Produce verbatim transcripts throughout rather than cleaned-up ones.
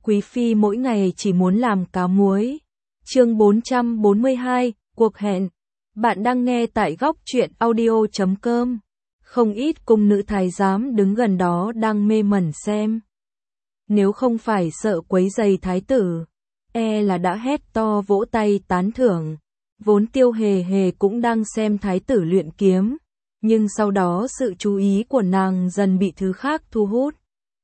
Quý phi mỗi ngày chỉ muốn làm cá muối. Chương bốn trăm bốn mươi hai, cuộc hẹn. Bạn đang nghe tại góc truyện audio chấm com. Không ít cung nữ thái giám đứng gần đó đang mê mẩn xem. Nếu không phải sợ quấy rầy thái tử, e là đã hét to vỗ tay tán thưởng. Vốn Tiêu Hề Hề cũng đang xem thái tử luyện kiếm, nhưng sau đó sự chú ý của nàng dần bị thứ khác thu hút.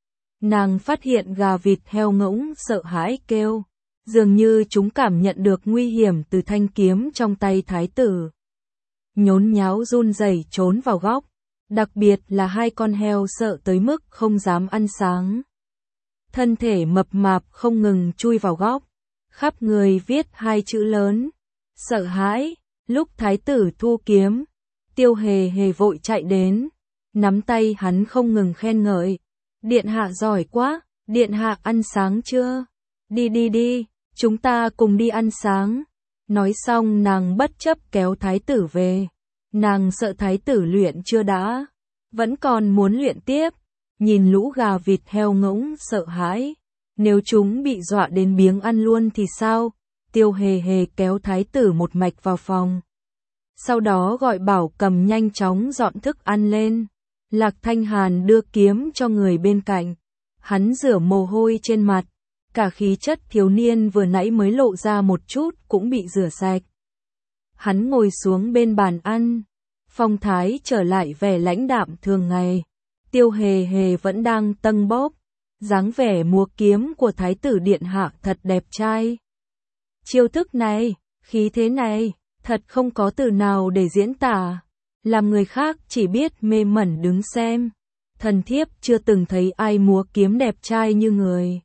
Nàng phát hiện gà vịt heo ngỗng sợ hãi kêu, dường như chúng cảm nhận được nguy hiểm từ thanh kiếm trong tay thái tử. Nhốn nháo run rẩy trốn vào góc, đặc biệt là hai con heo sợ tới mức không dám ăn sáng. Thân thể mập mạp không ngừng chui vào góc, khắp người viết hai chữ lớn, sợ hãi. Lúc thái tử thu kiếm, Tiêu Hề Hề vội chạy đến, nắm tay hắn không ngừng khen ngợi. Điện hạ giỏi quá, điện hạ ăn sáng chưa? Đi đi đi, chúng ta cùng đi ăn sáng. Nói xong nàng bất chấp kéo thái tử về. Nàng sợ thái tử luyện chưa đã, vẫn còn muốn luyện tiếp. Nhìn lũ gà vịt heo ngỗng sợ hãi, nếu chúng bị dọa đến biếng ăn luôn thì sao? Tiêu Hề Hề kéo thái tử một mạch vào phòng. Sau đó gọi Bảo Cầm nhanh chóng dọn thức ăn lên. Lạc Thanh Hàn đưa kiếm cho người bên cạnh. Hắn rửa mồ hôi trên mặt, cả khí chất thiếu niên vừa nãy mới lộ ra một chút cũng bị rửa sạch. Hắn ngồi xuống bên bàn ăn, phong thái trở lại vẻ lãnh đạm thường ngày. Tiêu Hề Hề vẫn đang tâng bóp, dáng vẻ múa kiếm của thái tử điện hạ thật đẹp trai. Chiêu thức này, khí thế này, thật không có từ nào để diễn tả. Làm người khác chỉ biết mê mẩn đứng xem. Thần thiếp chưa từng thấy ai múa kiếm đẹp trai như người.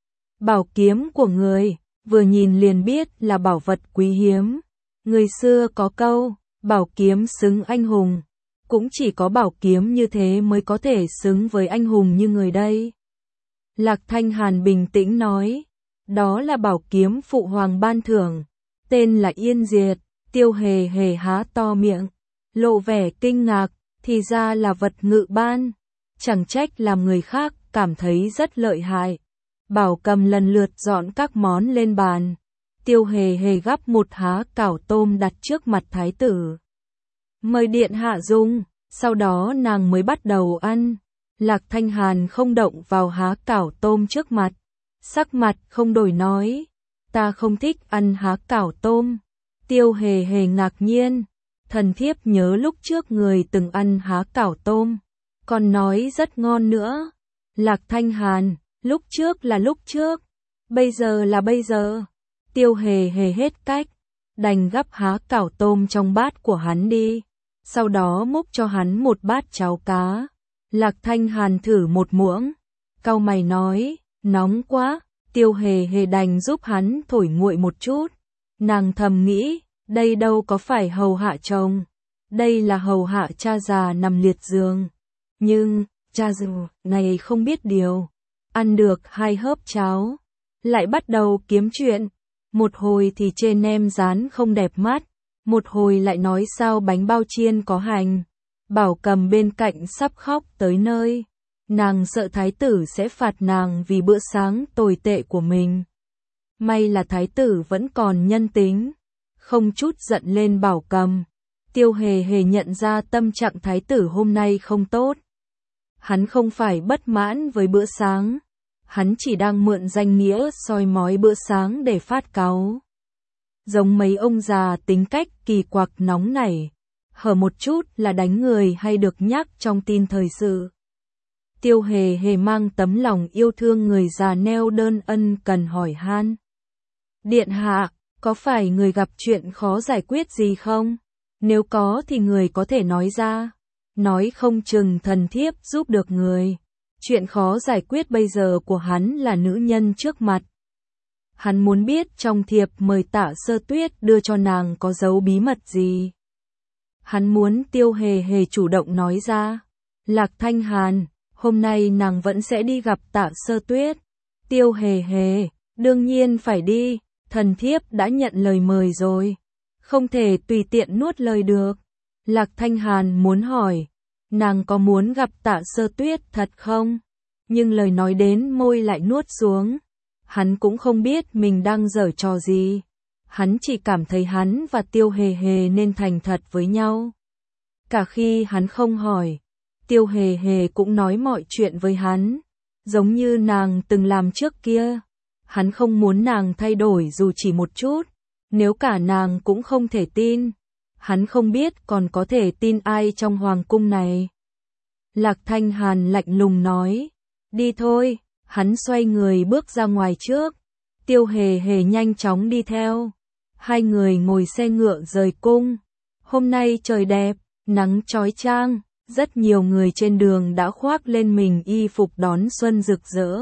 Bảo kiếm của người, vừa nhìn liền biết là bảo vật quý hiếm. Người xưa có câu, bảo kiếm xứng anh hùng. Cũng chỉ có bảo kiếm như thế mới có thể xứng với anh hùng như người đây. Lạc Thanh Hàn bình tĩnh nói, đó là bảo kiếm phụ hoàng ban thưởng, tên là Yên Diệt. Tiêu Hề Hề há to miệng, lộ vẻ kinh ngạc, thì ra là vật ngự ban, chẳng trách làm người khác cảm thấy rất lợi hại. Bảo Cầm lần lượt dọn các món lên bàn. Tiêu Hề Hề gắp một há cảo tôm đặt trước mặt thái tử. Mời điện hạ dùng, sau đó nàng mới bắt đầu ăn. Lạc Thanh Hàn không động vào há cảo tôm trước mặt, sắc mặt không đổi nói, ta không thích ăn há cảo tôm. Tiêu Hề Hề ngạc nhiên, thần thiếp nhớ lúc trước người từng ăn há cảo tôm, còn nói rất ngon nữa. Lạc Thanh Hàn, lúc trước là lúc trước, bây giờ là bây giờ. Tiêu Hề Hề hết cách, đành gắp há cảo tôm trong bát của hắn đi, sau đó múc cho hắn một bát cháo cá. Lạc Thanh Hàn thử một muỗng, cau mày nói, nóng quá. Tiêu Hề Hề đành giúp hắn thổi nguội một chút. Nàng thầm nghĩ, đây đâu có phải hầu hạ chồng, đây là hầu hạ cha già nằm liệt giường. Nhưng, cha già này không biết điều, ăn được hai hớp cháo, lại bắt đầu kiếm chuyện. Một hồi thì chê nem rán không đẹp mắt, một hồi lại nói sao bánh bao chiên có hành. Bảo Cầm bên cạnh sắp khóc tới nơi, nàng sợ thái tử sẽ phạt nàng vì bữa sáng tồi tệ của mình. May là thái tử vẫn còn nhân tính, không chút giận lên Bảo Cầm. Tiêu Hề Hề nhận ra tâm trạng thái tử hôm nay không tốt. Hắn không phải bất mãn với bữa sáng, hắn chỉ đang mượn danh nghĩa soi mói bữa sáng để phát cáu. Giống mấy ông già tính cách kỳ quặc nóng nảy, hở một chút là đánh người hay được nhắc trong tin thời sự. Tiêu Hề Hề mang tấm lòng yêu thương người già neo đơn ân cần hỏi han. Điện hạ, có phải người gặp chuyện khó giải quyết gì không? Nếu có thì người có thể nói ra. Nói không chừng thần thiếp giúp được người. Chuyện khó giải quyết bây giờ của hắn là nữ nhân trước mặt. Hắn muốn biết trong thiệp mời Tạ Sơ Tuyết đưa cho nàng có giấu bí mật gì. Hắn muốn Tiêu Hề Hề chủ động nói ra. Lạc Thanh Hàn, hôm nay nàng vẫn sẽ đi gặp Tạ Sơ Tuyết. Tiêu Hề Hề, đương nhiên phải đi, thần thiếp đã nhận lời mời rồi, không thể tùy tiện nuốt lời được. Lạc Thanh Hàn muốn hỏi, nàng có muốn gặp Tạ Sơ Tuyết thật không? Nhưng lời nói đến môi lại nuốt xuống. Hắn cũng không biết mình đang giở trò gì. Hắn chỉ cảm thấy hắn và Tiêu Hề Hề nên thành thật với nhau. Cả khi hắn không hỏi, Tiêu Hề Hề cũng nói mọi chuyện với hắn, giống như nàng từng làm trước kia. Hắn không muốn nàng thay đổi dù chỉ một chút, nếu cả nàng cũng không thể tin. Hắn không biết còn có thể tin ai trong hoàng cung này. Lạc Thanh Hàn lạnh lùng nói, đi thôi. Hắn xoay người bước ra ngoài trước, Tiêu Hề Hề nhanh chóng đi theo. Hai người ngồi xe ngựa rời cung. Hôm nay trời đẹp, nắng chói chang, rất nhiều người trên đường đã khoác lên mình y phục đón xuân rực rỡ.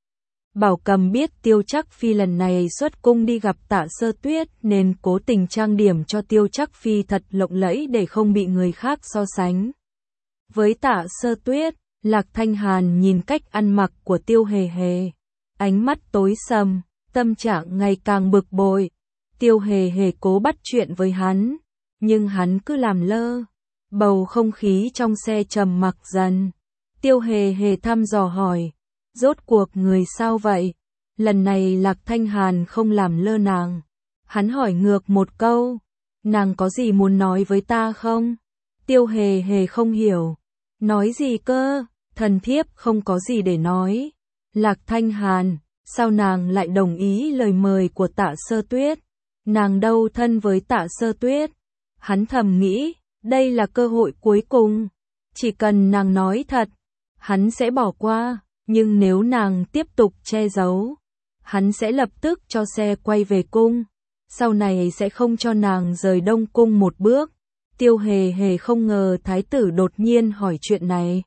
Bảo Cầm biết Tiêu Trắc Phi lần này xuất cung đi gặp Tạ Sơ Tuyết nên cố tình trang điểm cho Tiêu Trắc Phi thật lộng lẫy để không bị người khác so sánh. Với Tạ Sơ Tuyết, Lạc Thanh Hàn nhìn cách ăn mặc của Tiêu Hề Hề, ánh mắt tối sầm, tâm trạng ngày càng bực bội. Tiêu Hề Hề cố bắt chuyện với hắn, nhưng hắn cứ làm lơ. Bầu không khí trong xe trầm mặc dần. Tiêu Hề Hề thăm dò hỏi, rốt cuộc người sao vậy? Lần này Lạc Thanh Hàn không làm lơ nàng. Hắn hỏi ngược một câu, nàng có gì muốn nói với ta không? Tiêu Hề Hề không hiểu. Nói gì cơ? Thần thiếp không có gì để nói. Lạc Thanh Hàn, sao nàng lại đồng ý lời mời của Tạ Sơ Tuyết? Nàng đâu thân với Tạ Sơ Tuyết. Hắn thầm nghĩ, đây là cơ hội cuối cùng. Chỉ cần nàng nói thật, hắn sẽ bỏ qua. Nhưng nếu nàng tiếp tục che giấu, hắn sẽ lập tức cho xe quay về cung. Sau này sẽ không cho nàng rời Đông Cung một bước. Tiêu Hề Hề không ngờ thái tử đột nhiên hỏi chuyện này.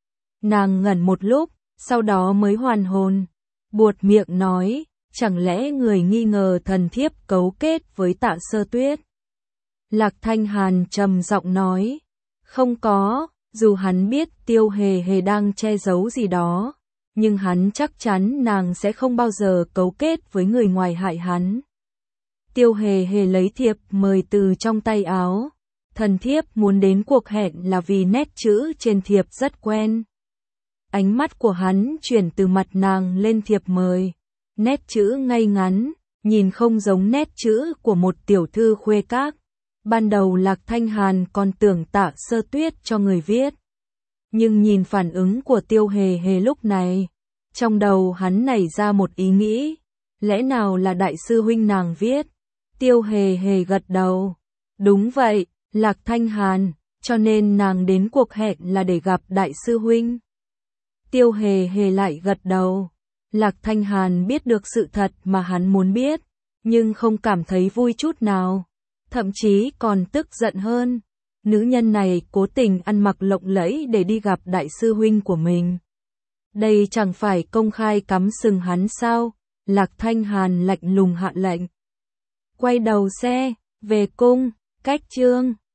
Nàng ngẩn một lúc, sau đó mới hoàn hồn. Buột miệng nói, chẳng lẽ người nghi ngờ thần thiếp cấu kết với Tạ Sơ Tuyết? Lạc Thanh Hàn trầm giọng nói, không có, dù hắn biết Tiêu Hề Hề đang che giấu gì đó, nhưng hắn chắc chắn nàng sẽ không bao giờ cấu kết với người ngoài hại hắn. Tiêu Hề Hề lấy thiệp mời từ trong tay áo. Thần thiếp muốn đến cuộc hẹn là vì nét chữ trên thiệp rất quen. Ánh mắt của hắn chuyển từ mặt nàng lên thiệp mời. Nét chữ ngay ngắn, nhìn không giống nét chữ của một tiểu thư khuê các. Ban đầu Lạc Thanh Hàn còn tưởng Tạ Sơ Tuyết cho người viết. Nhưng nhìn phản ứng của Tiêu Hề Hề lúc này, trong đầu hắn nảy ra một ý nghĩ. Lẽ nào là đại sư huynh nàng viết? Tiêu Hề Hề gật đầu. Đúng vậy, Lạc Thanh Hàn, cho nên nàng đến cuộc hẹn là để gặp đại sư huynh. Tiêu Hề Hề lại gật đầu. Lạc Thanh Hàn biết được sự thật mà hắn muốn biết, nhưng không cảm thấy vui chút nào. Thậm chí còn tức giận hơn. Nữ nhân này cố tình ăn mặc lộng lẫy để đi gặp đại sư huynh của mình. Đây chẳng phải công khai cắm sừng hắn sao? Lạc Thanh Hàn lạnh lùng hạ lệnh. Quay đầu xe, về cung, cách chương.